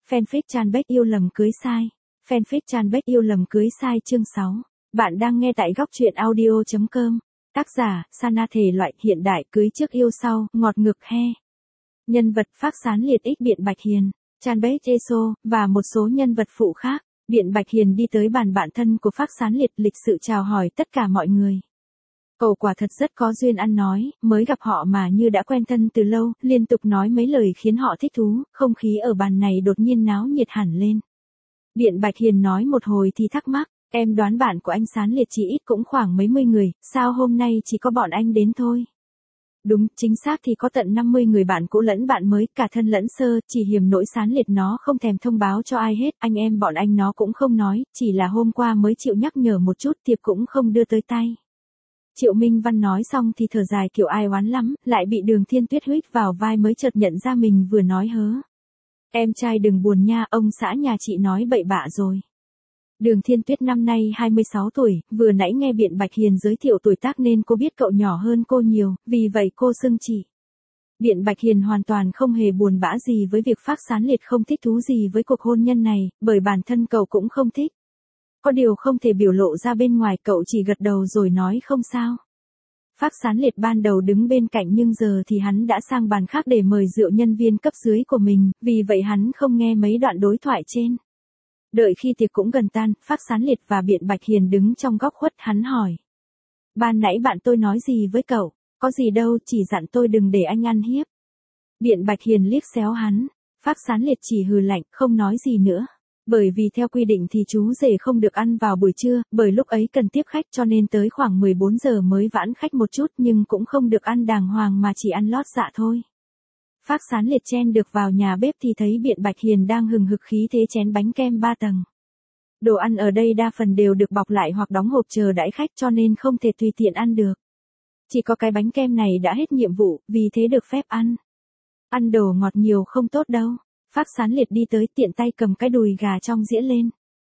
Fanpage Chanbek yêu lầm cưới sai. Fanpage Chanbek yêu lầm cưới sai chương 6. Bạn đang nghe tại góc truyện audio.com. Tác giả, Sana thể loại hiện đại cưới trước yêu sau, ngọt ngực he. Nhân vật Phác Sán Liệt X Biện Bạch Hiền, Chanbek Eso, và một số nhân vật phụ khác. Biện Bạch Hiền đi tới bàn bạn thân của Phác Sán Liệt lịch sự chào hỏi tất cả mọi người. Cậu quả thật rất có duyên ăn nói, mới gặp họ mà như đã quen thân từ lâu, liên tục nói mấy lời khiến họ thích thú, không khí ở bàn này đột nhiên náo nhiệt hẳn lên. Biện Bạch Hiền nói một hồi thì thắc mắc, em đoán bạn của anh Sán Liệt chỉ ít cũng khoảng mấy mươi người, sao hôm nay chỉ có bọn anh đến thôi? Đúng, chính xác thì có tận 50 người bạn cũ lẫn bạn mới, cả thân lẫn sơ, chỉ hiềm nỗi Sán Liệt nó không thèm thông báo cho ai hết, anh em bọn anh nó cũng không nói, chỉ là hôm qua mới chịu nhắc nhở một chút, thiệp cũng không đưa tới tay. Triệu Minh Văn nói xong thì thở dài kiểu ai oán lắm, lại bị Đường Thiên Tuyết huých vào vai mới chợt nhận ra mình vừa nói hớ. Em trai đừng buồn nha, ông xã nhà chị nói bậy bạ rồi. Đường Thiên Tuyết năm nay 26 tuổi, vừa nãy nghe Biện Bạch Hiền giới thiệu tuổi tác nên cô biết cậu nhỏ hơn cô nhiều, vì vậy cô xưng chị. Biện Bạch Hiền hoàn toàn không hề buồn bã gì với việc Phác Sán Liệt không thích thú gì với cuộc hôn nhân này, bởi bản thân cậu cũng không thích. Có điều không thể biểu lộ ra bên ngoài, cậu chỉ gật đầu rồi nói không sao. Phác Sán Liệt ban đầu đứng bên cạnh nhưng giờ thì hắn đã sang bàn khác để mời rượu nhân viên cấp dưới của mình, vì vậy hắn không nghe mấy đoạn đối thoại trên. Đợi khi tiệc cũng gần tan, Phác Sán Liệt và Biện Bạch Hiền đứng trong góc khuất, hắn hỏi. Ban nãy bạn tôi nói gì với cậu? Có gì đâu, chỉ dặn tôi đừng để anh ăn hiếp. Biện Bạch Hiền liếc xéo hắn, Phác Sán Liệt chỉ hừ lạnh, không nói gì nữa. Bởi vì theo quy định thì chú rể không được ăn vào buổi trưa, bởi lúc ấy cần tiếp khách cho nên tới khoảng 14 giờ mới vãn khách một chút nhưng cũng không được ăn đàng hoàng mà chỉ ăn lót dạ thôi. Phác Sán Liệt chen được vào nhà bếp thì thấy Biện Bạch Hiền đang hừng hực khí thế chén bánh kem 3 tầng. Đồ ăn ở đây đa phần đều được bọc lại hoặc đóng hộp chờ đãi khách cho nên không thể tùy tiện ăn được. Chỉ có cái bánh kem này đã hết nhiệm vụ, vì thế được phép ăn. Ăn đồ ngọt nhiều không tốt đâu. Phác Sán Liệt đi tới tiện tay cầm cái đùi gà trong dĩa lên.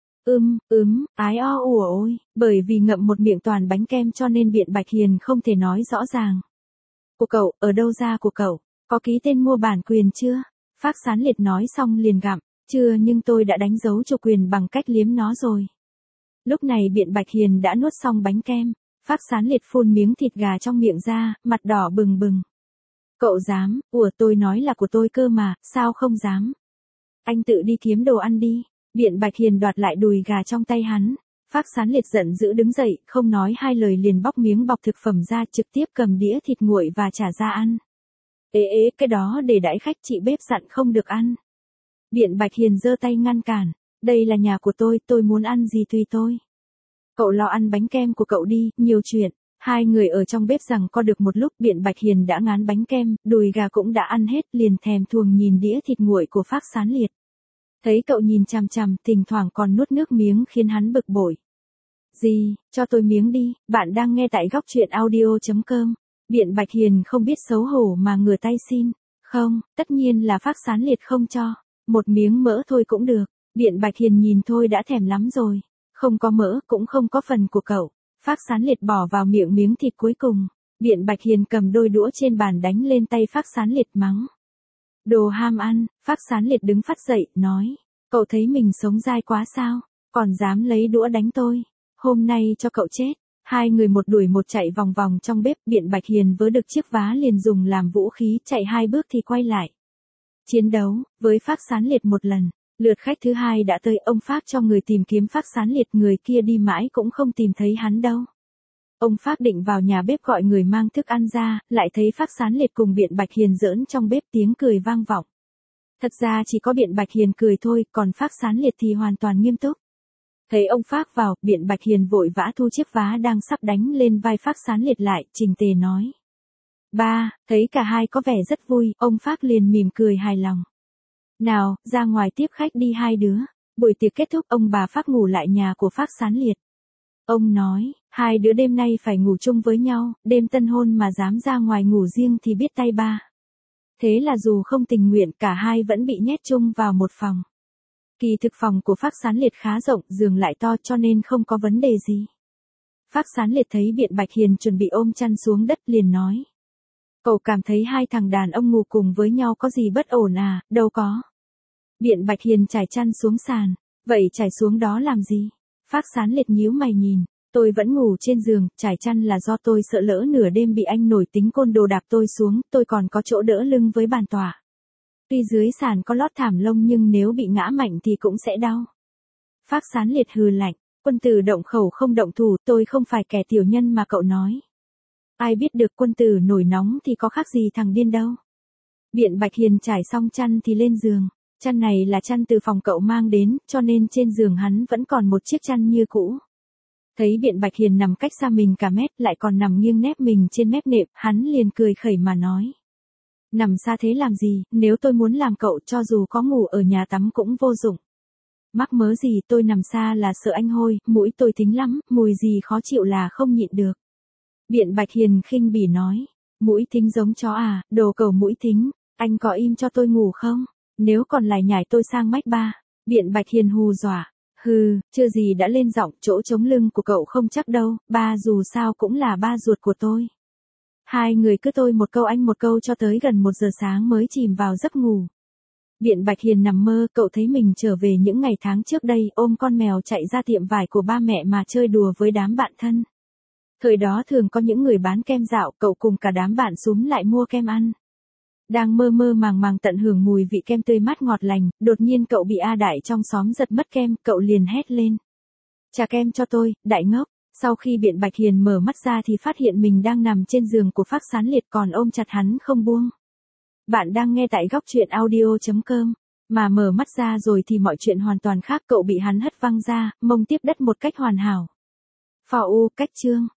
Ái o ủa ôi, bởi vì ngậm một miệng toàn bánh kem cho nên Biện Bạch Hiền không thể nói rõ ràng. Của cậu, ở đâu ra của cậu, có ký tên mua bản quyền chưa? Phác Sán Liệt nói xong liền gặm, chưa nhưng tôi đã đánh dấu chủ quyền bằng cách liếm nó rồi. Lúc này Biện Bạch Hiền đã nuốt xong bánh kem, Phác Sán Liệt phun miếng thịt gà trong miệng ra, mặt đỏ bừng bừng. Cậu dám, tôi nói là của tôi cơ mà, sao không dám? Anh tự đi kiếm đồ ăn đi. Biện Bạch Hiền đoạt lại đùi gà trong tay hắn. Phác Sán Liệt giận dữ đứng dậy, không nói hai lời liền bóc miếng bọc thực phẩm ra, trực tiếp cầm đĩa thịt nguội và trả ra ăn. Ế, cái đó để đãi khách, chị bếp dặn không được ăn. Biện Bạch Hiền giơ tay ngăn cản. Đây là nhà của tôi muốn ăn gì tùy tôi. Cậu lo ăn bánh kem của cậu đi, nhiều chuyện. Hai người ở trong bếp rằng co được một lúc, Biện Bạch Hiền đã ngán bánh kem, đùi gà cũng đã ăn hết, liền thèm thuồng nhìn đĩa thịt nguội của Phác Sán Liệt. Thấy cậu nhìn chằm chằm, thỉnh thoảng còn nuốt nước miếng khiến hắn bực bội. Gì, cho tôi miếng đi, bạn đang nghe tại góc truyện audio.com. Biện Bạch Hiền không biết xấu hổ mà ngửa tay xin. Không, tất nhiên là Phác Sán Liệt không cho. Một miếng mỡ thôi cũng được. Biện Bạch Hiền nhìn thôi đã thèm lắm rồi. Không có mỡ, cũng không có phần của cậu. Phác Sán Liệt bỏ vào miệng miếng thịt cuối cùng. Biện Bạch Hiền cầm đôi đũa trên bàn đánh lên tay Phác Sán Liệt mắng. Đồ ham ăn. Phác Sán Liệt đứng phắt dậy, nói. Cậu thấy mình sống dai quá sao? Còn dám lấy đũa đánh tôi. Hôm nay cho cậu chết. Hai người một đuổi một chạy vòng vòng trong bếp. Biện Bạch Hiền vớ được chiếc vá liền dùng làm vũ khí, chạy 2 bước thì quay lại. Chiến đấu với Phác Sán Liệt một lần. Lượt khách thứ hai đã tới, ông Phác cho người tìm kiếm Phác Sán Liệt, người kia đi mãi cũng không tìm thấy hắn đâu. Ông Phác định vào nhà bếp gọi người mang thức ăn ra, lại thấy Phác Sán Liệt cùng Biện Bạch Hiền giỡn trong bếp, tiếng cười vang vọng. Thật ra chỉ có Biện Bạch Hiền cười thôi, còn Phác Sán Liệt thì hoàn toàn nghiêm túc. Thấy ông Phác vào, Biện Bạch Hiền vội vã thu chiếc vá đang sắp đánh lên vai Phác Sán Liệt lại, chỉnh tề nói. Ba, thấy cả hai có vẻ rất vui, ông Phác liền mỉm cười hài lòng. Nào, ra ngoài tiếp khách đi hai đứa. Buổi tiệc kết thúc, ông bà Phác ngủ lại nhà của Phác Sán Liệt. Ông nói, hai đứa đêm nay phải ngủ chung với nhau, đêm tân hôn mà dám ra ngoài ngủ riêng thì biết tay ba. Thế là dù không tình nguyện, cả hai vẫn bị nhét chung vào một phòng. Kỳ thực phòng của Phác Sán Liệt khá rộng, giường lại to cho nên không có vấn đề gì. Phác Sán Liệt thấy Biện Bạch Hiền chuẩn bị ôm chăn xuống đất liền nói. Cậu cảm thấy hai thằng đàn ông ngủ cùng với nhau có gì bất ổn à? Đâu có. Biện Bạch Hiền trải chăn xuống sàn. Vậy trải xuống đó làm gì? Phác Sán Liệt nhíu mày nhìn. Tôi vẫn ngủ trên giường, trải chăn là do tôi sợ lỡ nửa đêm bị anh nổi tính côn đồ đạp tôi xuống, tôi còn có chỗ đỡ lưng với bàn tọa. Tuy dưới sàn có lót thảm lông nhưng nếu bị ngã mạnh thì cũng sẽ đau. Phác Sán Liệt hừ lạnh. Quân tử động khẩu không động thủ, tôi không phải kẻ tiểu nhân mà cậu nói. Ai biết được quân tử nổi nóng thì có khác gì thằng điên đâu. Biện Bạch Hiền trải xong chăn thì lên giường. Chăn này là chăn từ phòng cậu mang đến, cho nên trên giường hắn vẫn còn một chiếc chăn như cũ. Thấy Biện Bạch Hiền nằm cách xa mình cả mét lại còn nằm nghiêng nép mình trên mép nệm, hắn liền cười khẩy mà nói. Nằm xa thế làm gì, nếu tôi muốn làm cậu cho dù có ngủ ở nhà tắm cũng vô dụng. Mắc mớ gì tôi nằm xa là sợ anh hôi, mũi tôi thính lắm, mùi gì khó chịu là không nhịn được. Biện Bạch Hiền khinh bỉ nói. Mũi thính giống chó à, đồ cầu mũi thính, anh có im cho tôi ngủ không? Nếu còn lại nhảy tôi sang mách ba. Biện Bạch Hiền hù dọa. Hừ, chưa gì đã lên giọng, chỗ chống lưng của cậu không chắc đâu, ba dù sao cũng là ba ruột của tôi. Hai người cứ tôi một câu anh một câu cho tới gần 1 giờ sáng mới chìm vào giấc ngủ. Biện Bạch Hiền nằm mơ, cậu thấy mình trở về những ngày tháng trước đây, ôm con mèo chạy ra tiệm vải của ba mẹ mà chơi đùa với đám bạn thân. Thời đó thường có những người bán kem dạo, cậu cùng cả đám bạn xúm lại mua kem ăn. Đang mơ mơ màng màng tận hưởng mùi vị kem tươi mát ngọt lành, đột nhiên cậu bị A Đại trong xóm giật mất kem, cậu liền hét lên. Trả kem cho tôi, đại ngốc. Sau khi Biện Bạch Hiền mở mắt ra thì phát hiện mình đang nằm trên giường của Phác Sán Liệt còn ôm chặt hắn không buông. Bạn đang nghe tại góc truyện audio.com. Mà mở mắt ra rồi thì mọi chuyện hoàn toàn khác, cậu bị hắn hất văng ra, mông tiếp đất một cách hoàn hảo. Phò u, cách chương.